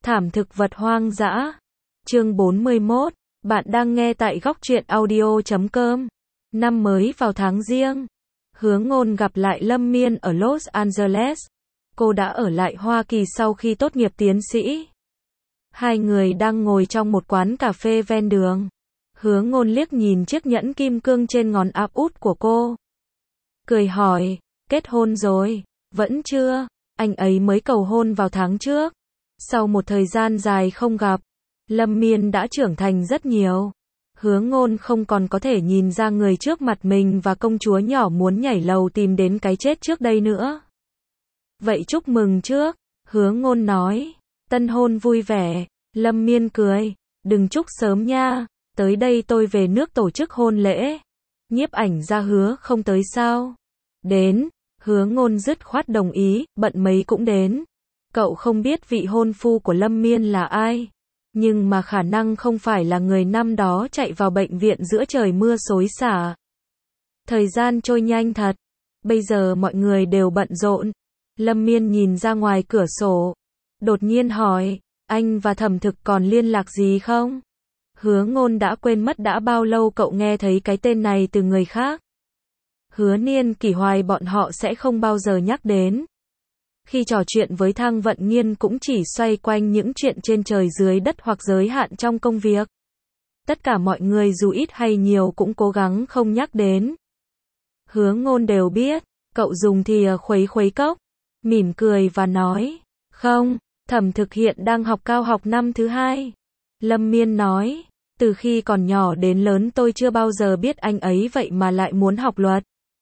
Thảm thực vật hoang dã. Chương 41. Bạn đang nghe tại góc truyện audio.com. Năm mới vào tháng Giêng. Hứa Ngôn gặp lại Lâm Miên ở Los Angeles. Cô đã ở lại Hoa Kỳ sau khi tốt nghiệp tiến sĩ. Hai người đang ngồi trong một quán cà phê ven đường. Hứa Ngôn liếc nhìn chiếc nhẫn kim cương trên ngón áp út của cô. Cười hỏi, kết hôn rồi? Vẫn chưa, anh ấy mới cầu hôn vào tháng trước. Sau một thời gian dài không gặp, Lâm Miên đã trưởng thành rất nhiều. Hứa Ngôn không còn có thể nhìn ra người trước mặt mình và công chúa nhỏ muốn nhảy lầu tìm đến cái chết trước đây nữa. Vậy chúc mừng trước, Hứa Ngôn nói. Tân hôn vui vẻ. Lâm Miên cười, đừng chúc sớm nha, tới đây tôi về nước tổ chức hôn lễ. Nhiếp ảnh gia Hứa không tới sao? Đến. Hứa Ngôn dứt khoát đồng ý, bận mấy cũng đến. Cậu không biết vị hôn phu của Lâm Miên là ai, nhưng mà khả năng không phải là người năm đó chạy vào bệnh viện giữa trời mưa xối xả. Thời gian trôi nhanh thật, bây giờ mọi người đều bận rộn. Lâm Miên nhìn ra ngoài cửa sổ, đột nhiên hỏi, anh và Thẩm Thực còn liên lạc gì không? Hứa Ngôn đã quên mất đã bao lâu cậu nghe thấy cái tên này từ người khác. Hứa Niên, Kỷ Hoài bọn họ sẽ không bao giờ nhắc đến. Khi trò chuyện với Thang Vận Nghiên cũng chỉ xoay quanh những chuyện trên trời dưới đất hoặc giới hạn trong công việc. Tất cả mọi người dù ít hay nhiều cũng cố gắng không nhắc đến. Hứa Ngôn đều biết, cậu dùng thìa khuấy khuấy cốc, mỉm cười và nói, không, Thẩm Thực hiện đang học cao học năm thứ 2. Lâm Miên nói, từ khi còn nhỏ đến lớn tôi chưa bao giờ biết anh ấy vậy mà lại muốn học luật.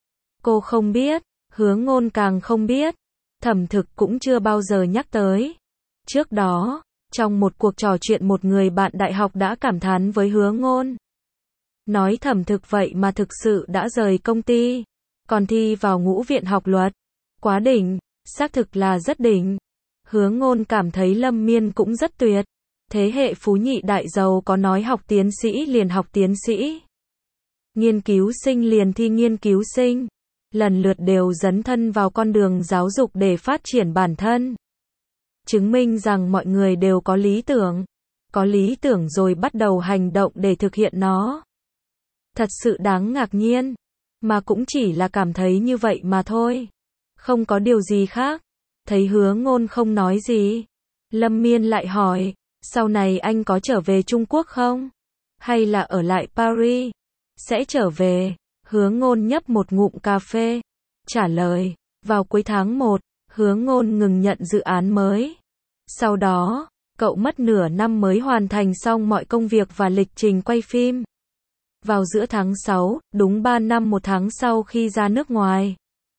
Cô không biết, Hứa Ngôn càng không biết. Thẩm Thực cũng chưa bao giờ nhắc tới. Trước đó, trong một cuộc trò chuyện một người bạn đại học đã cảm thán với Hứa Ngôn. Nói Thẩm Thực vậy mà thực sự đã rời công ty, còn thi vào Ngũ viện học luật. Quá đỉnh, xác thực là rất đỉnh. Hứa Ngôn cảm thấy Lâm Miên cũng rất tuyệt. Thế hệ phú nhị đại giàu có nói học tiến sĩ liền học tiến sĩ. Nghiên cứu sinh liền thi nghiên cứu sinh. Lần lượt đều dấn thân vào con đường giáo dục để phát triển bản thân. Chứng minh rằng mọi người đều có lý tưởng. Có lý tưởng rồi bắt đầu hành động để thực hiện nó. Thật sự đáng ngạc nhiên. Mà cũng chỉ là cảm thấy như vậy mà thôi. Không có điều gì khác. Thấy Hứa Ngôn không nói gì, Lâm Miên lại hỏi, sau này anh có trở về Trung Quốc không? Hay là ở lại Paris? Sẽ trở về. Hứa Ngôn nhấp một ngụm cà phê, trả lời, vào cuối tháng 1, Hứa Ngôn ngừng nhận dự án mới. Sau đó, cậu mất nửa năm mới hoàn thành xong mọi công việc và lịch trình quay phim. Vào giữa tháng 6, đúng 3 năm 1 tháng sau khi ra nước ngoài,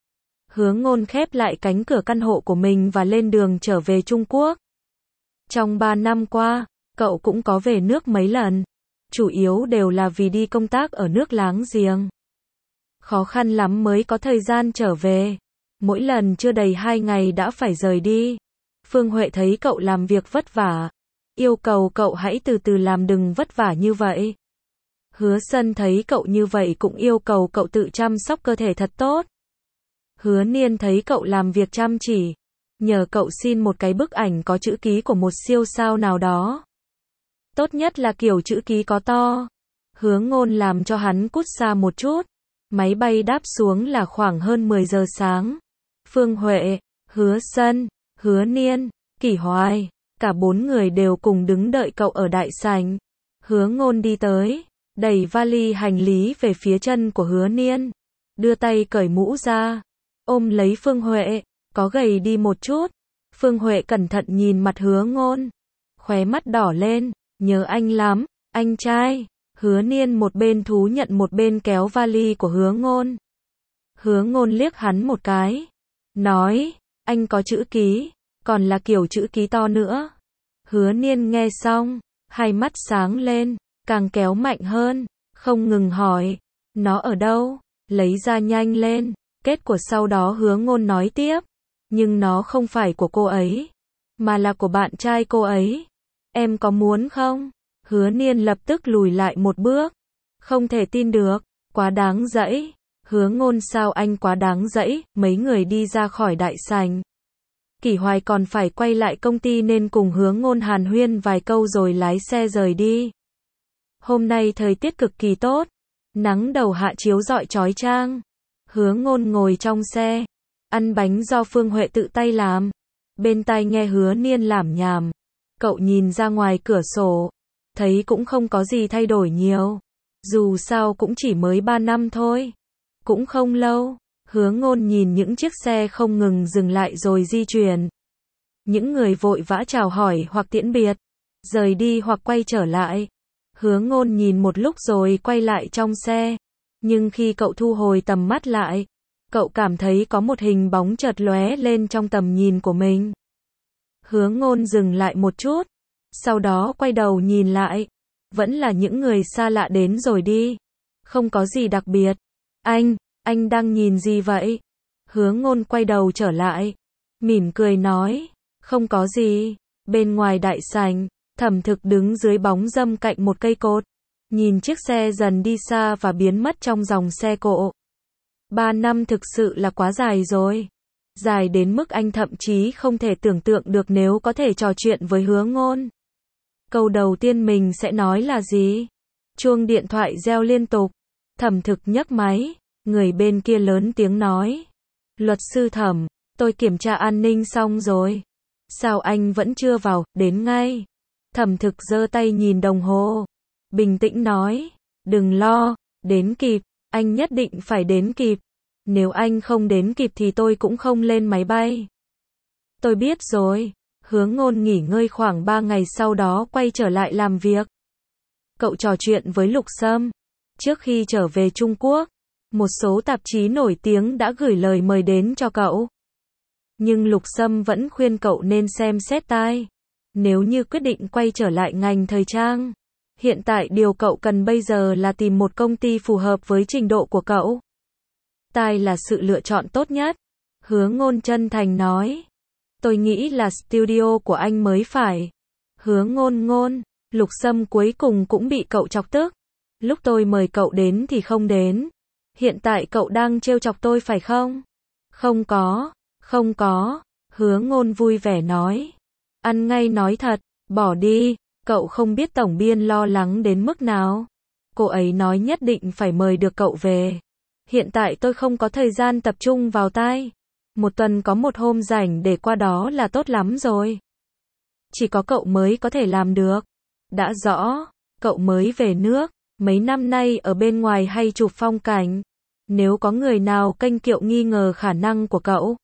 Hứa Ngôn khép lại cánh cửa căn hộ của mình và lên đường trở về Trung Quốc. Trong 3 năm qua, cậu cũng có về nước mấy lần, chủ yếu đều là vì đi công tác ở nước láng giềng. Khó khăn lắm mới có thời gian trở về. Mỗi lần chưa đầy 2 ngày đã phải rời đi. Phương Huệ thấy cậu làm việc vất vả, yêu cầu cậu hãy từ từ làm, đừng vất vả như vậy. Hứa Sân thấy cậu như vậy cũng yêu cầu cậu tự chăm sóc cơ thể thật tốt. Hứa Niên thấy cậu làm việc chăm chỉ, nhờ cậu xin một cái bức ảnh có chữ ký của một siêu sao nào đó. Tốt nhất là kiểu chữ ký có to. Hứa Ngôn làm cho hắn cút xa một chút. Máy bay đáp xuống là khoảng hơn 10 giờ sáng. Phương Huệ, Hứa Sân, Hứa Niên, Kỷ Hoài, cả 4 người đều cùng đứng đợi cậu ở đại sảnh. Hứa Ngôn đi tới, đẩy vali hành lý về phía chân của Hứa Niên, đưa tay cởi mũ ra, ôm lấy Phương Huệ, có gầy đi một chút. Phương Huệ cẩn thận nhìn mặt Hứa Ngôn, khóe mắt đỏ lên, nhớ anh lắm, anh trai. Hứa Niên một bên thú nhận một bên kéo vali của Hứa Ngôn. Hứa Ngôn liếc hắn một cái, nói, anh có chữ ký, còn là kiểu chữ ký to nữa. Hứa Niên nghe xong, hai mắt sáng lên, càng kéo mạnh hơn, không ngừng hỏi, nó ở đâu, lấy ra nhanh lên. Kết của sau đó Hứa Ngôn nói tiếp, nhưng nó không phải của cô ấy, mà là của bạn trai cô ấy. Em có muốn không? Hứa Niên lập tức lùi lại một bước. Không thể tin được, quá đáng dẫy. Hứa Ngôn, sao anh quá đáng dẫy? Mấy người đi ra khỏi đại sảnh. Kỷ Hoài còn phải quay lại công ty nên cùng Hứa Ngôn hàn huyên vài câu rồi lái xe rời đi. Hôm nay thời tiết cực kỳ tốt, nắng đầu hạ chiếu rọi chói chang. Hứa Ngôn ngồi trong xe, ăn bánh do Phương Huệ tự tay làm. Bên tai nghe Hứa Niên lảm nhảm. Cậu nhìn ra ngoài cửa sổ, thấy cũng không có gì thay đổi nhiều. Dù sao cũng chỉ mới 3 năm thôi. Cũng không lâu. Hứa Ngôn nhìn những chiếc xe không ngừng dừng lại rồi di chuyển. Những người vội vã chào hỏi hoặc tiễn biệt, rời đi hoặc quay trở lại. Hứa Ngôn nhìn một lúc rồi quay lại trong xe. Nhưng khi cậu thu hồi tầm mắt lại, cậu cảm thấy có một hình bóng chợt lóe lên trong tầm nhìn của mình. Hứa Ngôn dừng lại một chút, sau đó quay đầu nhìn lại. Vẫn là những người xa lạ đến rồi đi. Không có gì đặc biệt. Anh đang nhìn gì vậy? Hứa Ngôn quay đầu trở lại, mỉm cười nói, không có gì. Bên ngoài đại sảnh, Thẩm Thực đứng dưới bóng râm cạnh một cây cột, nhìn chiếc xe dần đi xa và biến mất trong dòng xe cộ. 3 năm thực sự là quá dài rồi. Dài đến mức anh thậm chí không thể tưởng tượng được nếu có thể trò chuyện với Hứa Ngôn. Câu đầu tiên mình sẽ nói là gì? Chuông điện thoại reo liên tục. Thẩm Thực nhấc máy, người bên kia lớn tiếng nói. Luật sư Thẩm, tôi kiểm tra an ninh xong rồi. Sao anh vẫn chưa vào, đến ngay. Thẩm Thực giơ tay nhìn đồng hồ. Bình tĩnh nói, đừng lo, đến kịp, anh nhất định phải đến kịp. Nếu anh không đến kịp thì tôi cũng không lên máy bay. Tôi biết rồi. Hứa Ngôn nghỉ ngơi khoảng 3 ngày sau đó quay trở lại làm việc. Cậu trò chuyện với Lục Sâm. Trước khi trở về Trung Quốc, một số tạp chí nổi tiếng đã gửi lời mời đến cho cậu. Nhưng Lục Sâm vẫn khuyên cậu nên xem xét tai. Nếu như quyết định quay trở lại ngành thời trang, hiện tại điều cậu cần bây giờ là tìm một công ty phù hợp với trình độ của cậu. Tai là sự lựa chọn tốt nhất. Hứa Ngôn chân thành nói. Tôi nghĩ là studio của anh mới phải. Hứa Ngôn, Lục Sâm cuối cùng cũng bị cậu chọc tức. Lúc tôi mời cậu đến thì không đến. Hiện tại cậu đang trêu chọc tôi phải không? Không có. Hứa Ngôn vui vẻ nói. Ăn ngay nói thật, bỏ đi, cậu không biết tổng biên lo lắng đến mức nào. Cô ấy nói nhất định phải mời được cậu về. Hiện tại tôi không có thời gian tập trung vào tai. Một tuần có một hôm rảnh để qua đó là tốt lắm rồi. Chỉ có cậu mới có thể làm được. Đã rõ, cậu mới về nước, mấy năm nay ở bên ngoài hay chụp phong cảnh. Nếu có người nào kênh kiệu nghi ngờ khả năng của cậu,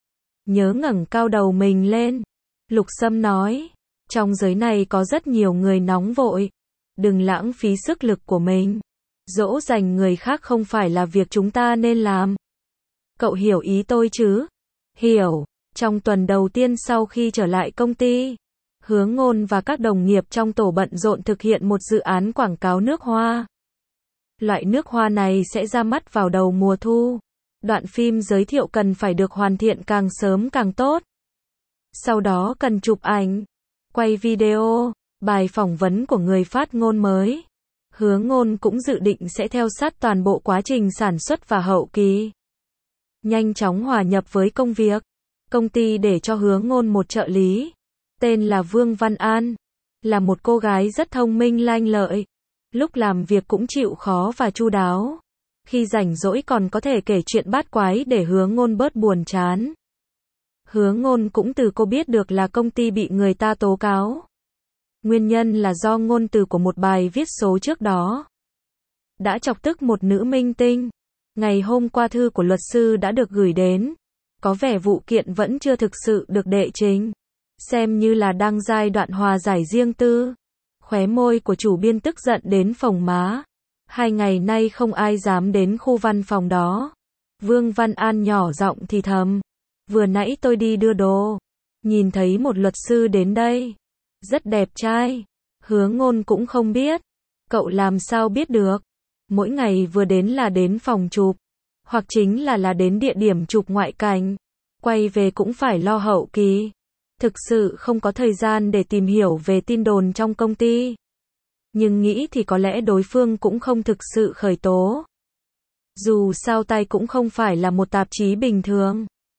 nhớ ngẩng cao đầu mình lên. Lục Sâm nói, trong giới này có rất nhiều người nóng vội. Đừng lãng phí sức lực của mình. Dỗ dành người khác không phải là việc chúng ta nên làm. Cậu hiểu ý tôi chứ? Hiểu. Trong tuần đầu tiên sau khi trở lại công ty, Hứa Ngôn và các đồng nghiệp trong tổ bận rộn thực hiện một dự án quảng cáo nước hoa. Loại nước hoa này sẽ ra mắt vào đầu mùa thu. Đoạn phim giới thiệu cần phải được hoàn thiện càng sớm càng tốt. Sau đó cần chụp ảnh, quay video, bài phỏng vấn của người phát ngôn mới. Hứa Ngôn cũng dự định sẽ theo sát toàn bộ quá trình sản xuất và hậu kỳ. Nhanh chóng hòa nhập với công việc. Công ty để cho Hứa Ngôn một trợ lý. Tên là Vương Văn An. Là một cô gái rất thông minh lanh lợi. Lúc làm việc cũng chịu khó và chu đáo. Khi rảnh rỗi còn có thể kể chuyện bát quái để Hứa Ngôn bớt buồn chán. Hứa Ngôn cũng từ cô biết được là công ty bị người ta tố cáo. Nguyên nhân là do ngôn từ của một bài viết số trước đó đã chọc tức một nữ minh tinh. Ngày hôm qua thư của luật sư đã được gửi đến. Có vẻ vụ kiện vẫn chưa thực sự được đệ trình. Xem như là đang giai đoạn hòa giải riêng tư. Khóe môi của chủ biên tức giận đến phồng má. 2 ngày nay không ai dám đến khu văn phòng đó. Vương Văn An nhỏ giọng thì thầm. Vừa nãy tôi đi đưa đồ. Nhìn thấy một luật sư đến đây. Rất đẹp trai. Hứa Ngôn cũng không biết. Cậu làm sao biết được? Mỗi ngày vừa đến là đến phòng chụp. Hoặc chính là đến địa điểm chụp ngoại cảnh. Quay về cũng phải lo hậu kỳ. Thực sự không có thời gian để tìm hiểu về tin đồn trong công ty. Nhưng nghĩ thì có lẽ đối phương cũng không thực sự khởi tố. Dù sao Tai cũng không phải là một tạp chí bình thường.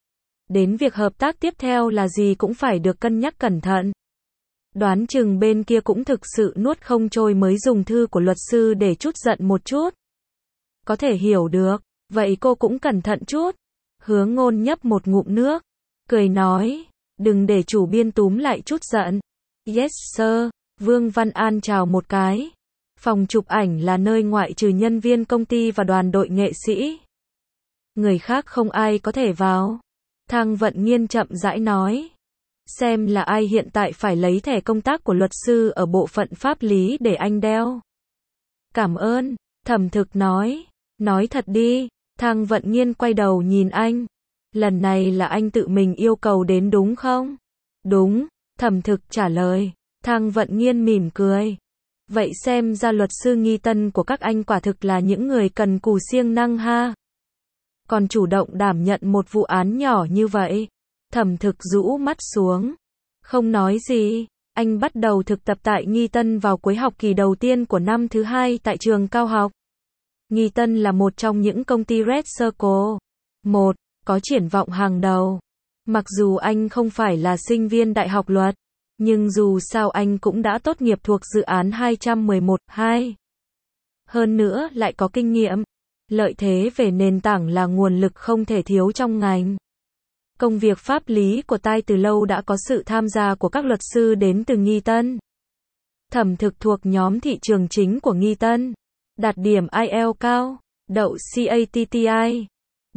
Đến việc hợp tác tiếp theo là gì cũng phải được cân nhắc cẩn thận. Đoán chừng bên kia cũng thực sự nuốt không trôi mới dùng thư của luật sư để trút giận một chút. Có thể hiểu được, vậy cô cũng cẩn thận chút. Hứa Ngôn nhấp một ngụm nước, cười nói, đừng để chủ biên túm lại chút giận. Yes sir, Vương Văn An chào một cái. Phòng chụp ảnh là nơi ngoại trừ nhân viên công ty và đoàn đội nghệ sĩ. Người khác không ai có thể vào. Thang Vận Nghiên chậm rãi nói. Xem là ai hiện tại phải lấy thẻ công tác của luật sư ở bộ phận pháp lý để anh đeo. Cảm ơn, Thẩm Thực nói. Nói thật đi, Thang Vận Nghiên quay đầu nhìn anh. Lần này là anh tự mình yêu cầu đến đúng không? Đúng, Thẩm Thực trả lời. Thang Vận Nghiên mỉm cười. Vậy xem ra luật sư nghi tân của các anh quả thực là những người cần cù siêng năng ha. Còn chủ động đảm nhận một vụ án nhỏ như vậy. Thẩm Thực rũ mắt xuống. Không nói gì, anh bắt đầu thực tập tại Nghi Tân vào cuối học kỳ đầu tiên của năm thứ 2 tại trường cao học. Nghi Tân là một trong những công ty Red Circle. Có triển vọng hàng đầu. Mặc dù anh không phải là sinh viên đại học luật, nhưng dù sao anh cũng đã tốt nghiệp thuộc dự án 211-2. Hơn nữa lại có kinh nghiệm. Lợi thế về nền tảng là nguồn lực không thể thiếu trong ngành. Công việc pháp lý của Tai từ lâu đã có sự tham gia của các luật sư đến từ Nghi Tân. Thẩm Thực thuộc nhóm thị trường chính của Nghi Tân. Đạt điểm IELTS cao, đậu CATTI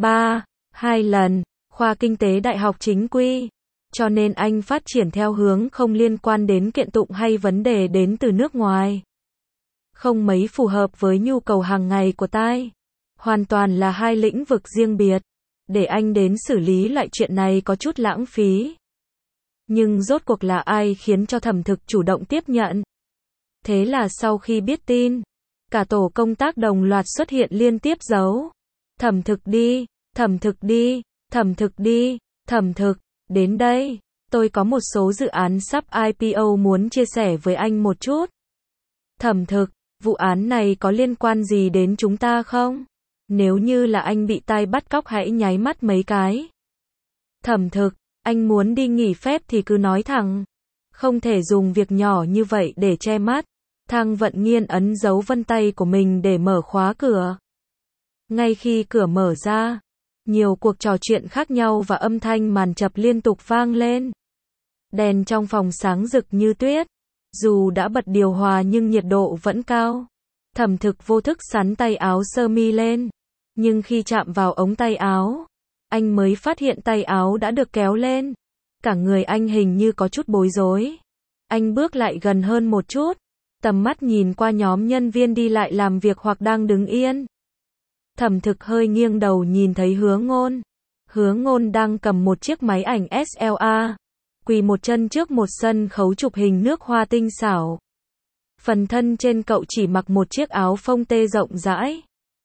2 lần, khoa kinh tế đại học chính quy. Cho nên anh phát triển theo hướng không liên quan đến kiện tụng hay vấn đề đến từ nước ngoài. Không mấy phù hợp với nhu cầu hàng ngày của Tai. Hoàn toàn là hai lĩnh vực riêng biệt. Để anh đến xử lý lại chuyện này có chút lãng phí. Nhưng rốt cuộc là ai khiến cho Thẩm Thực chủ động tiếp nhận? Thế là sau khi biết tin, cả tổ công tác đồng loạt xuất hiện liên tiếp dấu. Thẩm Thực đi, Thẩm Thực đi, Thẩm Thực đi, Thẩm Thực, đến đây. Tôi có một số dự án sắp IPO muốn chia sẻ với anh một chút. Thẩm Thực, vụ án này có liên quan gì đến chúng ta không? Nếu như là anh bị Tai bắt cóc hãy nháy mắt mấy cái. Thẩm Thực, anh muốn đi nghỉ phép thì cứ nói thẳng. Không thể dùng việc nhỏ như vậy để che mắt. Thang Vận Nghiên ấn dấu vân tay của mình để mở khóa cửa. Ngay khi cửa mở ra, nhiều cuộc trò chuyện khác nhau và âm thanh màn chập liên tục vang lên. Đèn trong phòng sáng rực như tuyết. Dù đã bật điều hòa nhưng nhiệt độ vẫn cao. Thẩm Thực vô thức xắn tay áo sơ mi lên. Nhưng khi chạm vào ống tay áo, anh mới phát hiện tay áo đã được kéo lên. Cả người anh hình như có chút bối rối. Anh bước lại gần hơn một chút. Tầm mắt nhìn qua nhóm nhân viên đi lại làm việc hoặc đang đứng yên. Thẩm Thực hơi nghiêng đầu nhìn thấy Hứa Ngôn. Hứa Ngôn đang cầm một chiếc máy ảnh SLR. Quỳ một chân trước một sân khấu chụp hình nước hoa tinh xảo. Phần thân trên cậu chỉ mặc một chiếc áo phông tê rộng rãi.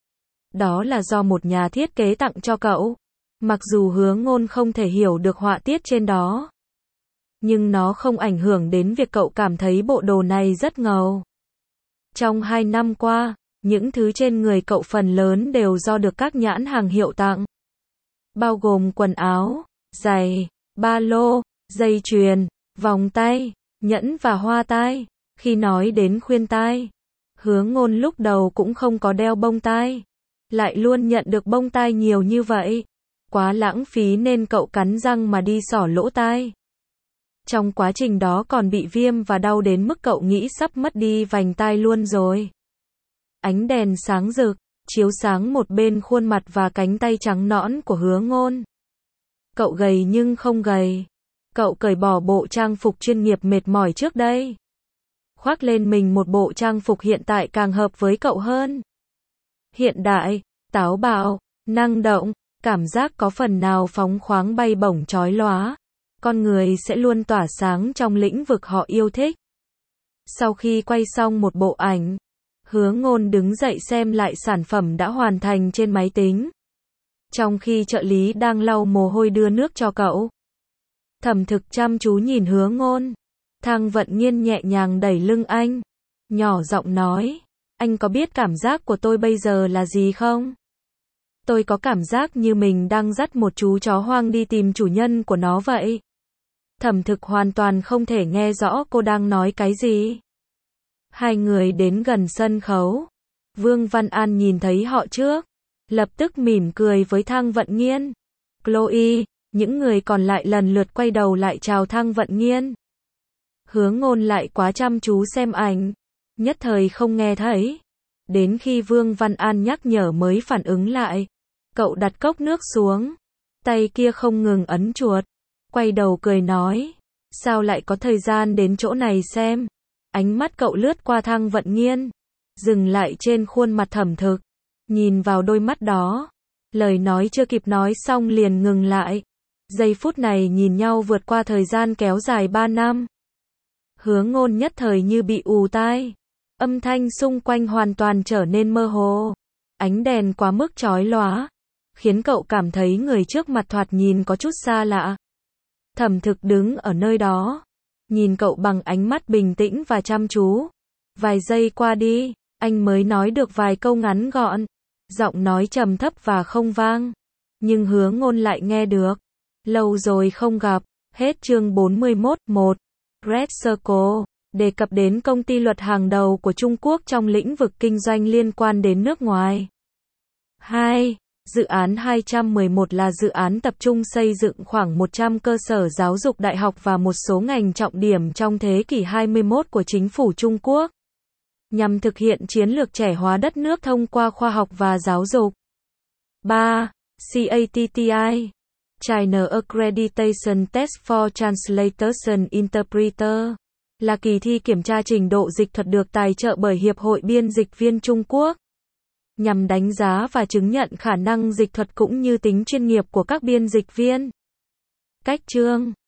Đó là do một nhà thiết kế tặng cho cậu. Mặc dù Hứa Ngôn không thể hiểu được họa tiết trên đó. Nhưng nó không ảnh hưởng đến việc cậu cảm thấy bộ đồ này rất ngầu. Trong 2 năm qua, những thứ trên người cậu phần lớn đều do được các nhãn hàng hiệu tặng. Bao gồm quần áo, giày, ba lô, dây chuyền, vòng tay, nhẫn và hoa tai. Khi nói đến khuyên tai, Hứa Ngôn lúc đầu cũng không có đeo bông tai. Lại luôn nhận được bông tai nhiều như vậy. Quá lãng phí nên cậu cắn răng mà đi xỏ lỗ tai. Trong quá trình đó còn bị viêm và đau đến mức cậu nghĩ sắp mất đi vành tai luôn rồi. Ánh đèn sáng rực, chiếu sáng một bên khuôn mặt và cánh tay trắng nõn của Hứa Ngôn. Cậu gầy nhưng không gầy. Cậu cởi bỏ bộ trang phục chuyên nghiệp mệt mỏi trước đây. Khoác lên mình một bộ trang phục hiện tại càng hợp với cậu hơn. Hiện đại, táo bạo, năng động, cảm giác có phần nào phóng khoáng bay bổng chói lóa. Con người sẽ luôn tỏa sáng trong lĩnh vực họ yêu thích. Sau khi quay xong một bộ ảnh, Hứa Ngôn đứng dậy xem lại sản phẩm đã hoàn thành trên máy tính. Trong khi trợ lý đang lau mồ hôi đưa nước cho cậu. Thẩm Thực chăm chú nhìn Hứa Ngôn. Thang Vận Nghiên nhẹ nhàng đẩy lưng anh. Nhỏ giọng nói, anh có biết cảm giác của tôi bây giờ là gì không? Tôi có cảm giác như mình đang dắt một chú chó hoang đi tìm chủ nhân của nó vậy. Thẩm Thực hoàn toàn không thể nghe rõ cô đang nói cái gì. Hai người đến gần sân khấu. Vương Văn An nhìn thấy họ trước, lập tức mỉm cười với Thang Vận Nghiên. Chloe, những người còn lại lần lượt quay đầu lại chào Thang Vận Nghiên. Hứa Ngôn lại quá chăm chú xem ảnh, nhất thời không nghe thấy. Đến khi Vương Văn An nhắc nhở mới phản ứng lại. Cậu đặt cốc nước xuống, tay kia không ngừng ấn chuột, quay đầu cười nói, sao lại có thời gian đến chỗ này xem. Ánh mắt cậu lướt qua Thang Vận Nghiên, dừng lại trên khuôn mặt Thẩm Thực, nhìn vào đôi mắt đó. Lời nói chưa kịp nói xong liền ngừng lại. Giây phút này nhìn nhau vượt qua thời gian kéo dài 3 năm. Hứa Ngôn nhất thời như bị ù tai. Âm thanh xung quanh hoàn toàn trở nên mơ hồ. Ánh đèn quá mức chói lóa, khiến cậu cảm thấy người trước mặt thoạt nhìn có chút xa lạ. Thẩm Thực đứng ở nơi đó, nhìn cậu bằng ánh mắt bình tĩnh và chăm chú. Vài giây qua đi, anh mới nói được vài câu ngắn gọn. Giọng nói trầm thấp và không vang, nhưng Hứa Ngôn lại nghe được. Lâu rồi không gặp. Hết chương 41. 1. Red Circle đề cập đến công ty luật hàng đầu của Trung Quốc trong lĩnh vực kinh doanh liên quan đến nước ngoài. 2. Dự án 211 là dự án tập trung xây dựng khoảng 100 cơ sở giáo dục đại học và một số ngành trọng điểm trong thế kỷ 21 của chính phủ Trung Quốc, nhằm thực hiện chiến lược trẻ hóa đất nước thông qua khoa học và giáo dục. 3. CATTI China Accreditation Test for Translators and Interpreters là kỳ thi kiểm tra trình độ dịch thuật được tài trợ bởi Hiệp hội Biên dịch viên Trung Quốc, nhằm đánh giá và chứng nhận khả năng dịch thuật cũng như tính chuyên nghiệp của các biên dịch viên. Cách chương